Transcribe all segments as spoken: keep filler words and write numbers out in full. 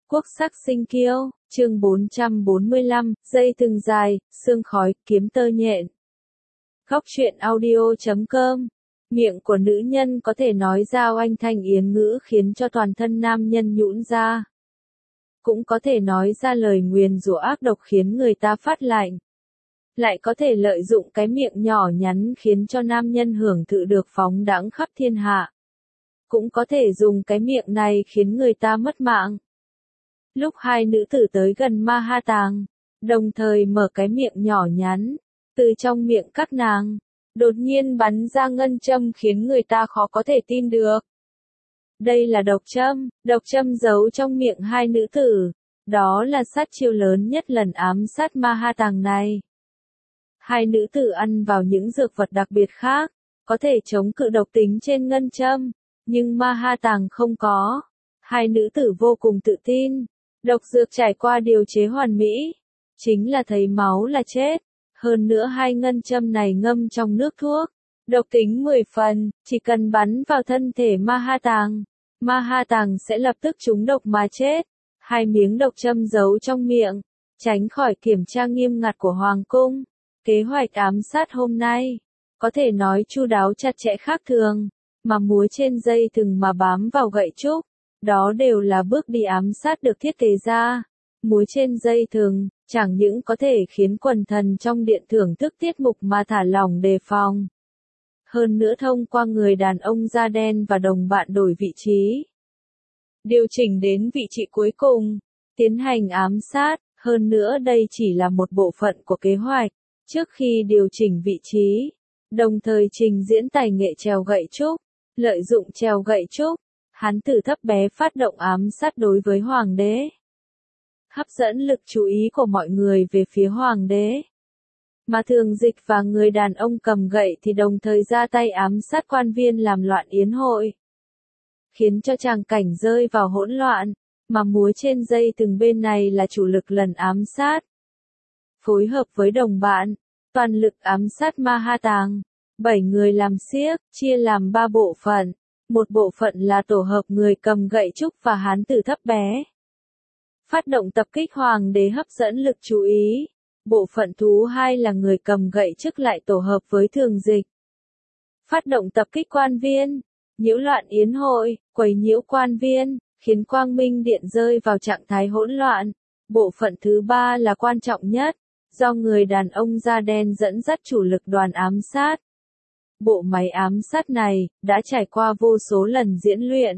Quốc sắc sinh kiêu, chương bốn trăm bốn mươi lăm, dây thừng dài, sương khói, kiếm tơ nhện. Góc truyện audio chấm com. Miệng của nữ nhân có thể nói ra oanh thanh yến ngữ khiến cho toàn thân nam nhân nhũn ra. Cũng có thể nói ra lời nguyền rủa ác độc khiến người ta phát lạnh. Lại có thể lợi dụng cái miệng nhỏ nhắn khiến cho nam nhân hưởng thụ được phóng đãng khắp thiên hạ. Cũng có thể dùng cái miệng này khiến người ta mất mạng. Lúc hai nữ tử tới gần Ma Ha Tàng, đồng thời mở cái miệng nhỏ nhắn, từ trong miệng các nàng, đột nhiên bắn ra ngân châm khiến người ta khó có thể tin được. Đây là độc châm, độc châm giấu trong miệng hai nữ tử, đó là sát chiêu lớn nhất lần ám sát Ma Ha Tàng này. Hai nữ tử ăn vào những dược vật đặc biệt khác, có thể chống cự độc tính trên ngân châm, nhưng Ma Ha Tàng không có. Hai nữ tử vô cùng tự tin. Độc dược trải qua điều chế hoàn mỹ, chính là thấy máu là chết. Hơn nữa hai ngân châm này ngâm trong nước thuốc, độc tính mười phần, chỉ cần bắn vào thân thể Ma Ha Tàng, Ma Ha Tàng sẽ lập tức trúng độc mà chết. Hai miếng độc châm giấu trong miệng, tránh khỏi kiểm tra nghiêm ngặt của Hoàng cung. Kế hoạch ám sát hôm nay, có thể nói chu đáo chặt chẽ khác thường, mà múa trên dây thừng mà bám vào gậy trúc. Đó đều là bước đi ám sát được thiết kế ra. Múa trên dây thừng, chẳng những có thể khiến quần thần trong điện thưởng thức tiết mục mà thả lỏng đề phòng. Hơn nữa thông qua người đàn ông da đen và đồng bạn đổi vị trí. Điều chỉnh đến vị trí cuối cùng, tiến hành ám sát, hơn nữa đây chỉ là một bộ phận của kế hoạch. Trước khi điều chỉnh vị trí, đồng thời trình diễn tài nghệ trèo gậy trúc, lợi dụng trèo gậy trúc. Hắn từ thấp bé phát động ám sát đối với hoàng đế. Hấp dẫn lực chú ý của mọi người về phía hoàng đế. Mà Thường Dịch và người đàn ông cầm gậy thì đồng thời ra tay ám sát quan viên làm loạn yến hội. Khiến cho tràng cảnh rơi vào hỗn loạn, mà múa trên dây từng bên này là chủ lực lần ám sát. Phối hợp với đồng bạn, toàn lực ám sát Ma Ha Tàng. Bảy người làm xiếc, chia làm ba bộ phận. Một bộ phận là tổ hợp người cầm gậy trúc và hán tử thấp bé. Phát động tập kích hoàng đế hấp dẫn lực chú ý. Bộ phận thứ hai là người cầm gậy trúc lại tổ hợp với Thường Dịch. Phát động tập kích quan viên, nhiễu loạn yến hội, quấy nhiễu quan viên, khiến Quang Minh Điện rơi vào trạng thái hỗn loạn. Bộ phận thứ ba là quan trọng nhất, do người đàn ông da đen dẫn dắt chủ lực đoàn ám sát. Bộ máy ám sát này, đã trải qua vô số lần diễn luyện.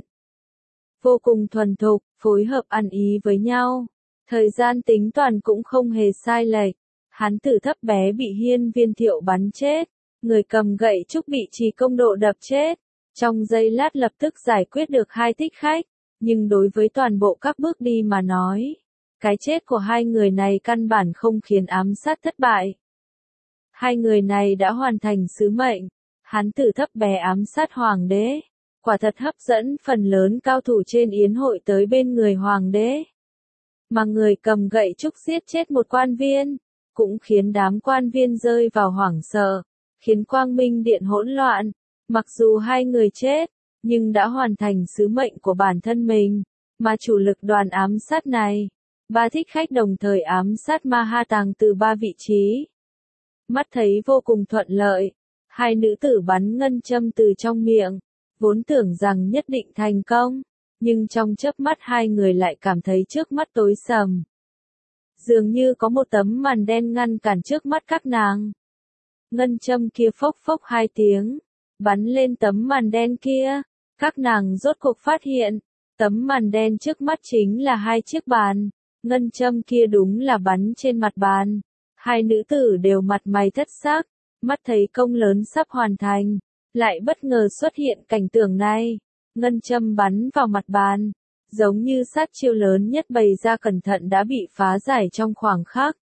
Vô cùng thuần thục, phối hợp ăn ý với nhau. Thời gian tính toán cũng không hề sai lệch. Hán tử thấp bé bị Hiên Viên Thiệu bắn chết. Người cầm gậy trúc bị Trì Công Độ đập chết. Trong giây lát lập tức giải quyết được hai thích khách. Nhưng đối với toàn bộ các bước đi mà nói, cái chết của hai người này căn bản không khiến ám sát thất bại. Hai người này đã hoàn thành sứ mệnh. Hán tử thấp bé ám sát hoàng đế, quả thật hấp dẫn phần lớn cao thủ trên yến hội tới bên người hoàng đế. Mà người cầm gậy trúc giết chết một quan viên, cũng khiến đám quan viên rơi vào hoảng sợ, khiến Quang Minh Điện hỗn loạn. Mặc dù hai người chết, nhưng đã hoàn thành sứ mệnh của bản thân mình, mà chủ lực đoàn ám sát này, ba thích khách đồng thời ám sát Ma Ha Tàng từ ba vị trí. Mắt thấy vô cùng thuận lợi. Hai nữ tử bắn ngân châm từ trong miệng, vốn tưởng rằng nhất định thành công, nhưng trong chớp mắt hai người lại cảm thấy trước mắt tối sầm. Dường như có một tấm màn đen ngăn cản trước mắt các nàng. Ngân châm kia phốc phốc hai tiếng, bắn lên tấm màn đen kia, các nàng rốt cuộc phát hiện, tấm màn đen trước mắt chính là hai chiếc bàn, ngân châm kia đúng là bắn trên mặt bàn. Hai nữ tử đều mặt mày thất sắc. Mắt thấy công lớn sắp hoàn thành, lại bất ngờ xuất hiện cảnh tượng này. Ngân châm bắn vào mặt bàn, giống như sát chiêu lớn nhất bày ra cẩn thận đã bị phá giải trong khoảng khắc.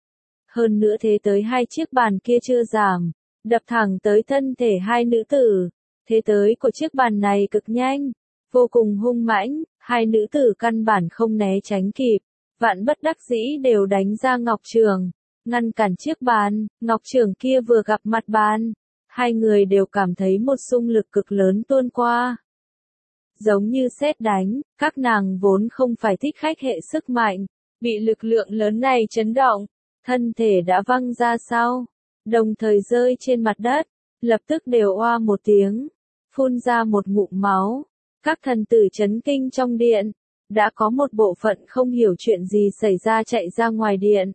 Hơn nữa thế tới hai chiếc bàn kia chưa giảm, đập thẳng tới thân thể hai nữ tử. Thế tới của chiếc bàn này cực nhanh, vô cùng hung mãnh, hai nữ tử căn bản không né tránh kịp, vạn bất đắc dĩ đều đánh ra ngọc trường. Ngăn cản chiếc bàn, ngọc trường kia vừa gặp mặt bàn, hai người đều cảm thấy một xung lực cực lớn tuôn qua. giống như sét đánh, các nàng vốn không phải thích khách hệ sức mạnh, bị lực lượng lớn này chấn động, thân thể đã văng ra sau, đồng thời rơi trên mặt đất, lập tức đều oa một tiếng, phun ra một ngụm máu. Các thần tử chấn kinh trong điện, đã có một bộ phận không hiểu chuyện gì xảy ra chạy ra ngoài điện.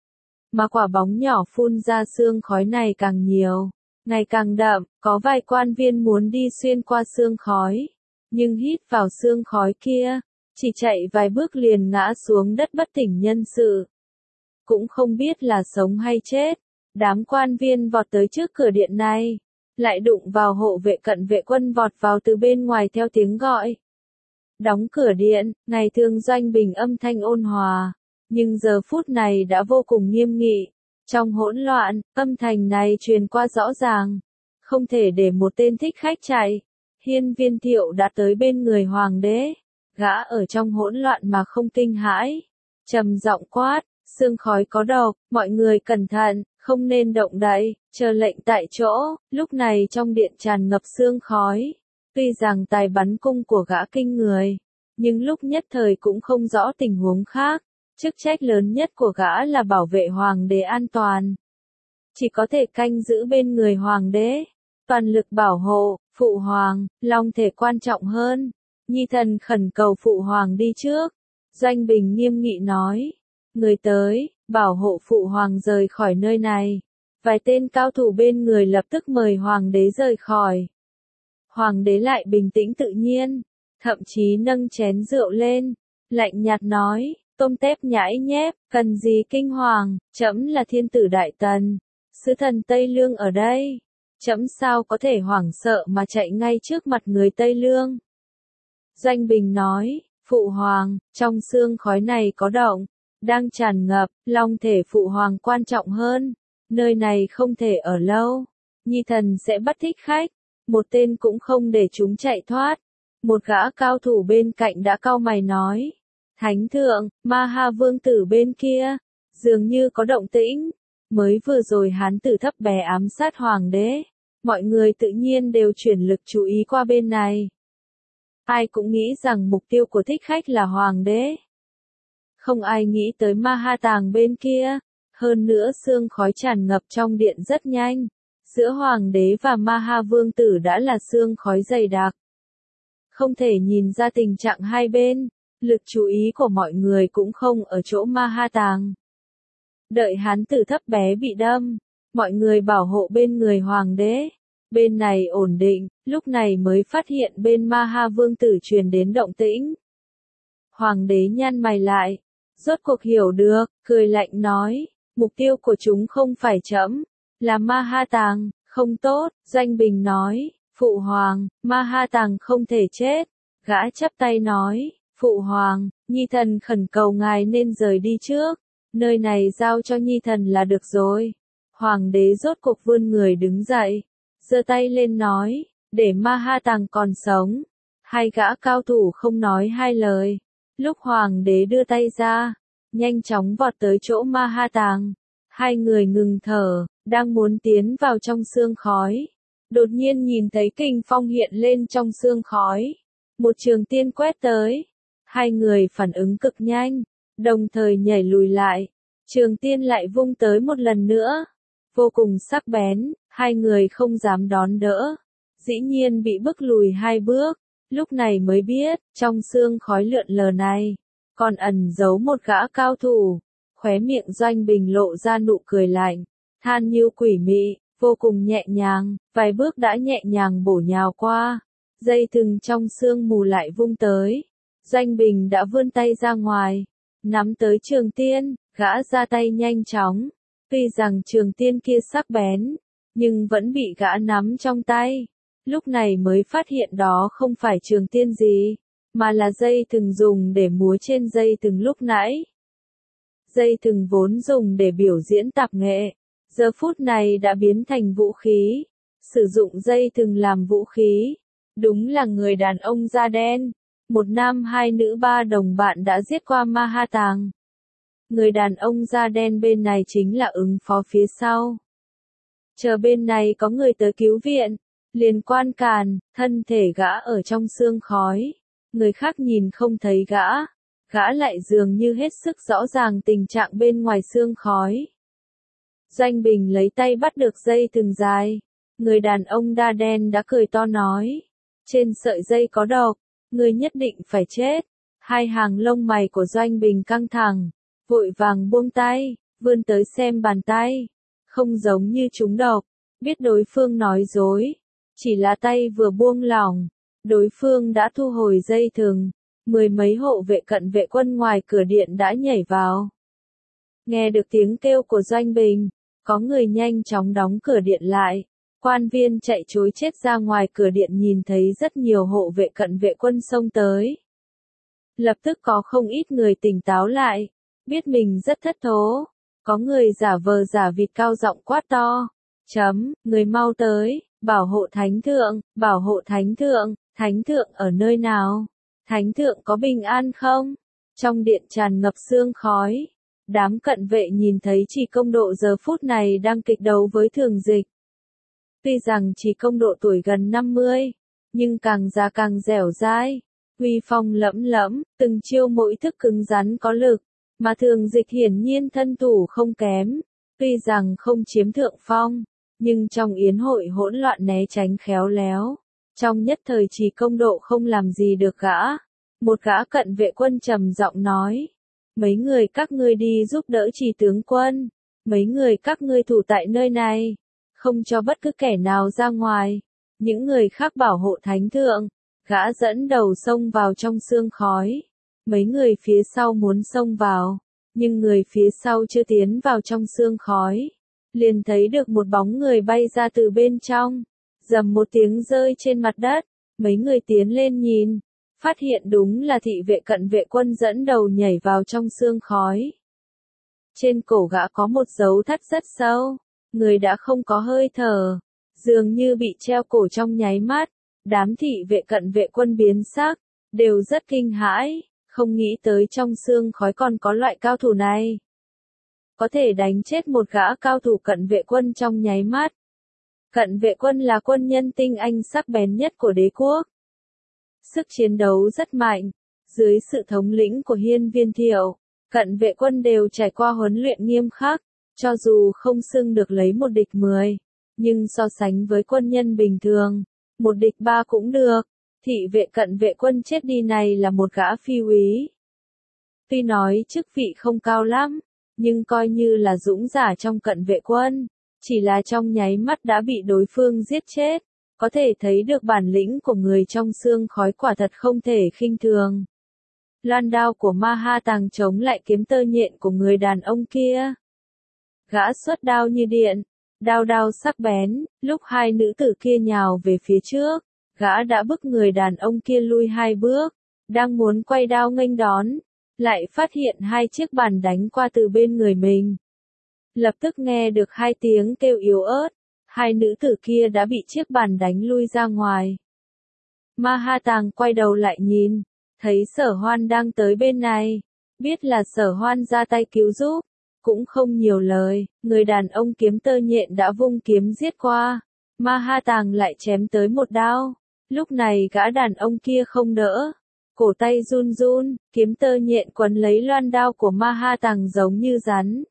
Mà quả bóng nhỏ phun ra sương khói này càng nhiều, ngày càng đậm, có vài quan viên muốn đi xuyên qua sương khói, nhưng hít vào sương khói kia, chỉ chạy vài bước liền ngã xuống đất bất tỉnh nhân sự. Cũng không biết là sống hay chết, đám quan viên vọt tới trước cửa điện này, lại đụng vào hộ vệ cận vệ quân vọt vào từ bên ngoài theo tiếng gọi. Đóng cửa điện, ngày thường Doanh Bình âm thanh ôn hòa, nhưng giờ phút này đã vô cùng nghiêm nghị. Trong hỗn loạn, âm thanh này truyền qua rõ ràng, không thể để một tên thích khách chạy. Hiên Viên Thiệu đã tới bên người hoàng đế, gã ở trong hỗn loạn mà không kinh hãi, trầm giọng quát, sương khói có độc, mọi người cẩn thận, không nên động đậy, chờ lệnh tại chỗ. Lúc này trong điện tràn ngập sương khói, tuy rằng tài bắn cung của gã kinh người, nhưng lúc nhất thời cũng không rõ tình huống khác. Chức trách lớn nhất của gã là bảo vệ hoàng đế an toàn, chỉ có thể canh giữ bên người hoàng đế, toàn lực bảo hộ. Phụ hoàng, long thể quan trọng hơn. Nhi thần khẩn cầu phụ hoàng đi trước. Doanh Bình nghiêm nghị nói. Người tới, bảo hộ phụ hoàng rời khỏi nơi này. Vài tên cao thủ bên người lập tức mời hoàng đế rời khỏi. Hoàng đế lại bình tĩnh tự nhiên, thậm chí nâng chén rượu lên, lạnh nhạt nói, tôm tép nhãi nhép, cần gì kinh hoàng, trẫm là thiên tử Đại Tần, sứ thần Tây Lương ở đây. Trẫm sao có thể hoảng sợ mà chạy ngay trước mặt người Tây Lương. Doanh Bình nói, phụ hoàng, trong sương khói này có động, đang tràn ngập, long thể phụ hoàng quan trọng hơn, nơi này không thể ở lâu. Nhi thần sẽ bắt thích khách, một tên cũng không để chúng chạy thoát. Một gã cao thủ bên cạnh đã cau mày nói, Thánh thượng, Ma Ha vương tử bên kia, dường như có động tĩnh. Mới vừa rồi hán tử thấp bé ám sát hoàng đế, mọi người tự nhiên đều chuyển lực chú ý qua bên này. Ai cũng nghĩ rằng mục tiêu của thích khách là hoàng đế. Không ai nghĩ tới Ma Ha tàng bên kia, hơn nữa sương khói tràn ngập trong điện rất nhanh. Giữa hoàng đế và Ma Ha vương tử đã là sương khói dày đặc. Không thể nhìn ra tình trạng hai bên, lực chú ý của mọi người cũng không ở chỗ Ma Ha tàng. Đợi hán tử thấp bé bị đâm, mọi người bảo hộ bên người hoàng đế, bên này ổn định, lúc này mới phát hiện bên Ma Ha vương tử truyền đến động tĩnh. Hoàng đế nhăn mày lại, rốt cuộc hiểu được, cười lạnh nói, mục tiêu của chúng không phải trẫm, là Ma Ha tàng, không tốt. Doanh Bình nói, phụ hoàng, Ma Ha tàng không thể chết. Gã chắp tay nói, phụ hoàng, nhi thần khẩn cầu ngài nên rời đi trước. Nơi này giao cho nhi thần là được rồi. Hoàng đế rốt cuộc vươn người đứng dậy, giơ tay lên nói, để Ma Ha tàng còn sống. Hai gã cao thủ không nói hai lời. Lúc hoàng đế đưa tay ra, nhanh chóng vọt tới chỗ Ma Ha tàng. Hai người ngừng thở, đang muốn tiến vào trong sương khói. Đột nhiên nhìn thấy kình phong hiện lên trong sương khói. Một trường tiên quét tới. Hai người phản ứng cực nhanh, đồng thời nhảy lùi lại. Trường tiên lại vung tới một lần nữa. Vô cùng sắc bén, hai người không dám đón đỡ. Dĩ nhiên bị bức lùi hai bước. Lúc này mới biết, trong sương khói lượn lờ này, còn ẩn giấu một gã cao thủ. Khóe miệng Doanh Bình lộ ra nụ cười lạnh, than như quỷ mị, vô cùng nhẹ nhàng, vài bước đã nhẹ nhàng bổ nhào qua. Dây thừng trong sương mù lại vung tới. Doanh Bình đã vươn tay ra ngoài, nắm tới trường tiên, gã ra tay nhanh chóng. Tuy rằng trường tiên kia sắc bén, nhưng vẫn bị gã nắm trong tay. Lúc này mới phát hiện đó không phải trường tiên gì, mà là dây thừng dùng để múa trên dây thừng lúc nãy. Dây thừng vốn dùng để biểu diễn tạp nghệ, giờ phút này đã biến thành vũ khí. Sử dụng dây thừng làm vũ khí, đúng là người đàn ông da đen. Một nam hai nữ ba đồng bạn đã giết qua Ma Ha tàng. Người đàn ông da đen bên này chính là ứng phó phía sau. Chờ bên này có người tới cứu viện, liền quan càn, thân thể gã ở trong sương khói. Người khác nhìn không thấy gã. Gã lại dường như hết sức rõ ràng tình trạng bên ngoài sương khói. Doanh Bình lấy tay bắt được dây thừng dài. Người đàn ông da đen đã cười to nói. Trên sợi dây có độc, ngươi nhất định phải chết. Hai hàng lông mày của Doanh Bình căng thẳng, vội vàng buông tay, vươn tới xem bàn tay. Không giống như trúng độc, biết đối phương nói dối. Chỉ là tay vừa buông lỏng, đối phương đã thu hồi dây thừng. Mười mấy hộ vệ cận vệ quân ngoài cửa điện đã nhảy vào. Nghe được tiếng kêu của Doanh Bình, có người nhanh chóng đóng cửa điện lại. Quan viên chạy trối chết ra ngoài cửa điện nhìn thấy rất nhiều hộ vệ cận vệ quân xông tới. Lập tức có không ít người tỉnh táo lại, biết mình rất thất thố. Có người giả vờ giả vịt cao giọng quát to. Chấm, người mau tới, bảo hộ thánh thượng, bảo hộ thánh thượng, thánh thượng ở nơi nào? Thánh thượng có bình an không? Trong điện tràn ngập sương khói. Đám cận vệ nhìn thấy Trì Công Độ giờ phút này đang kịch đấu với Thường Dịch. Tuy rằng Trì Công Độ tuổi gần năm mươi, nhưng càng già càng dẻo dai, uy phong lẫm lẫm, từng chiêu mỗi thức cứng rắn có lực, mà Thường Dịch hiển nhiên thân thủ không kém. Tuy rằng không chiếm thượng phong, nhưng trong yến hội hỗn loạn né tránh khéo léo. Trong nhất thời Trì Công Độ không làm gì được gã. Một gã cận vệ quân trầm giọng nói. Mấy người các ngươi đi giúp đỡ Trì tướng quân. Mấy người các ngươi thủ tại nơi này. Không cho bất cứ kẻ nào ra ngoài. Những người khác bảo hộ thánh thượng. Gã dẫn đầu xông vào trong sương khói. Mấy người phía sau muốn xông vào. Nhưng người phía sau chưa tiến vào trong sương khói. Liền thấy được một bóng người bay ra từ bên trong. Dầm một tiếng rơi trên mặt đất. Mấy người tiến lên nhìn. Phát hiện đúng là thị vệ cận vệ quân dẫn đầu nhảy vào trong sương khói. Trên cổ gã có một dấu thắt rất sâu. Người đã không có hơi thở. Dường như bị treo cổ trong nháy mắt. Đám thị vệ cận vệ quân biến sắc. Đều rất kinh hãi. Không nghĩ tới trong sương khói còn có loại cao thủ này. Có thể đánh chết một gã cao thủ cận vệ quân trong nháy mắt. Cận vệ quân là quân nhân tinh anh sắc bén nhất của đế quốc. Sức chiến đấu rất mạnh. Dưới sự thống lĩnh của Hiên Viên Thiệu, cận vệ quân đều trải qua huấn luyện nghiêm khắc. Cho dù không xưng được lấy một địch mười, nhưng so sánh với quân nhân bình thường, một địch ba cũng được. Thị vệ cận vệ quân chết đi này là một gã phi úy. Tuy nói chức vị không cao lắm, nhưng coi như là dũng giả trong cận vệ quân. Chỉ là trong nháy mắt đã bị đối phương giết chết. Có thể thấy được bản lĩnh của người trong sương khói quả thật không thể khinh thường. Loan đao của Ma Ha Tàng chống lại kiếm tơ nhện của người đàn ông kia. Gã xuất đao như điện, đao đao sắc bén, lúc hai nữ tử kia nhào về phía trước, gã đã bức người đàn ông kia lui hai bước, đang muốn quay đao nghênh đón, lại phát hiện hai chiếc bàn đánh qua từ bên người mình. Lập tức nghe được hai tiếng kêu yếu ớt, hai nữ tử kia đã bị chiếc bàn đánh lui ra ngoài. Ma Ha Tàng quay đầu lại nhìn, thấy Sở Hoan đang tới bên này, biết là Sở Hoan ra tay cứu giúp, cũng không nhiều lời, người đàn ông kiếm tơ nhện đã vung kiếm giết qua, Ma Ha Tàng lại chém tới một đao, lúc này gã đàn ông kia không đỡ, cổ tay run run, kiếm tơ nhện quấn lấy loan đao của Ma Ha Tàng giống như rắn.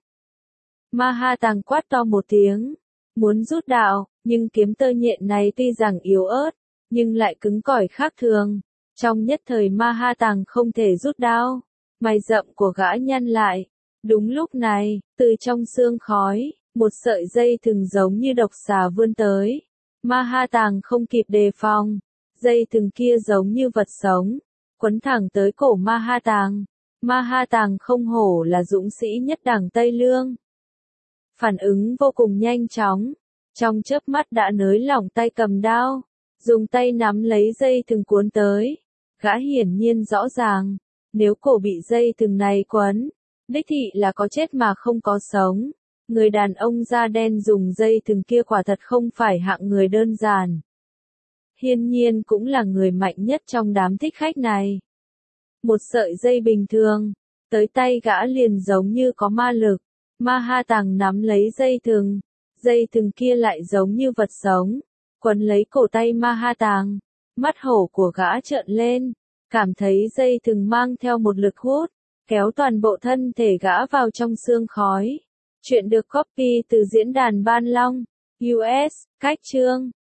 Ma Ha Tàng quát to một tiếng, muốn rút đao, nhưng kiếm tơ nhện này tuy rằng yếu ớt, nhưng lại cứng cỏi khác thường. Trong nhất thời Ma Ha Tàng không thể rút đao, mày rậm của gã nhăn lại. Đúng lúc này, từ trong sương khói, một sợi dây thừng giống như độc xà vươn tới. Ma Ha Tàng không kịp đề phòng, dây thừng kia giống như vật sống, quấn thẳng tới cổ Ma Ha Tàng. Ma Ha Tàng không hổ là dũng sĩ nhất đảng Tây Lương. Phản ứng vô cùng nhanh chóng, trong chớp mắt đã nới lỏng tay cầm đao, dùng tay nắm lấy dây thừng cuốn tới. Gã hiển nhiên rõ ràng, nếu cổ bị dây thừng này quấn, đích thị là có chết mà không có sống. Người đàn ông da đen dùng dây thừng kia quả thật không phải hạng người đơn giản. Hiển nhiên cũng là người mạnh nhất trong đám thích khách này. Một sợi dây bình thường, tới tay gã liền giống như có ma lực. Ma Ha Tàng nắm lấy dây thừng, dây thừng kia lại giống như vật sống, quấn lấy cổ tay Ma Ha Tàng. Mắt hổ của gã trợn lên, cảm thấy dây thừng mang theo một lực hút, kéo toàn bộ thân thể gã vào trong sương khói. Chuyện được copy từ diễn đàn Ban Long, u ét, cách chương.